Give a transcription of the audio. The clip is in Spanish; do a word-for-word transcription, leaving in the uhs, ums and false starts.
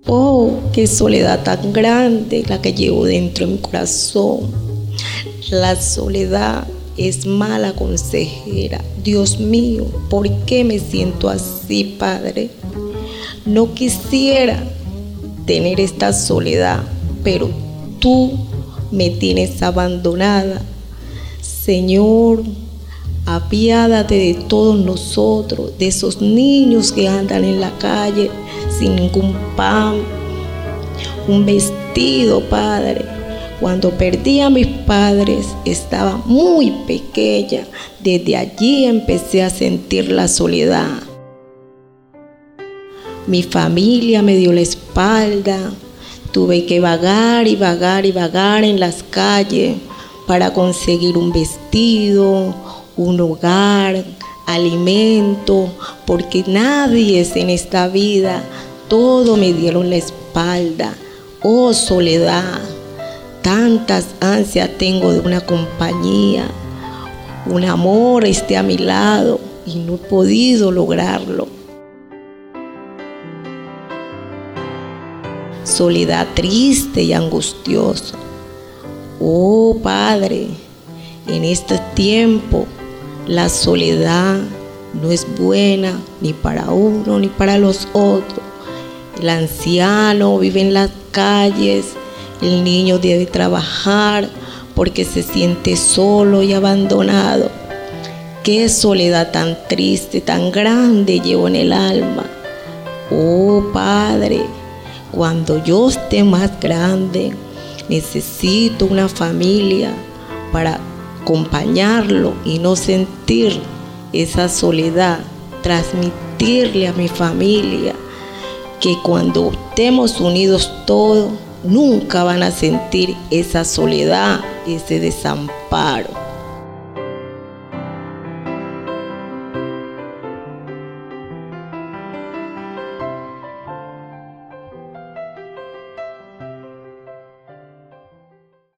Oh, qué soledad tan grande la que llevo dentro de mi corazón. La soledad es mala consejera. Dios mío, ¿por qué me siento así, Padre? No quisiera tener esta soledad, pero tú me tienes abandonada. Señor, apiádate de todos nosotros, de esos niños que andan en la calle sin ningún pan, un vestido, Padre. Cuando perdí a mis padres estaba muy pequeña. Desde allí empecé a sentir la soledad. Mi familia me dio la espalda. Tuve que vagar y vagar y vagar en las calles para conseguir un vestido, un hogar, alimento, porque nadie es en esta vida. Todo me dieron la espalda. Oh, soledad, tantas ansias tengo de una compañía, un amor esté a mi lado y no he podido lograrlo. Soledad triste y angustiosa. Oh, Padre, en este tiempo la soledad no es buena ni para uno ni para los otros. El anciano vive en las calles, el niño debe trabajar porque se siente solo y abandonado. Qué soledad tan triste, tan grande llevo en el alma. Oh, Padre, cuando yo esté más grande, necesito una familia para acompañarlo y no sentir esa soledad. Transmitirle a mi familia que cuando estemos unidos todos, nunca van a sentir esa soledad, ese desamparo.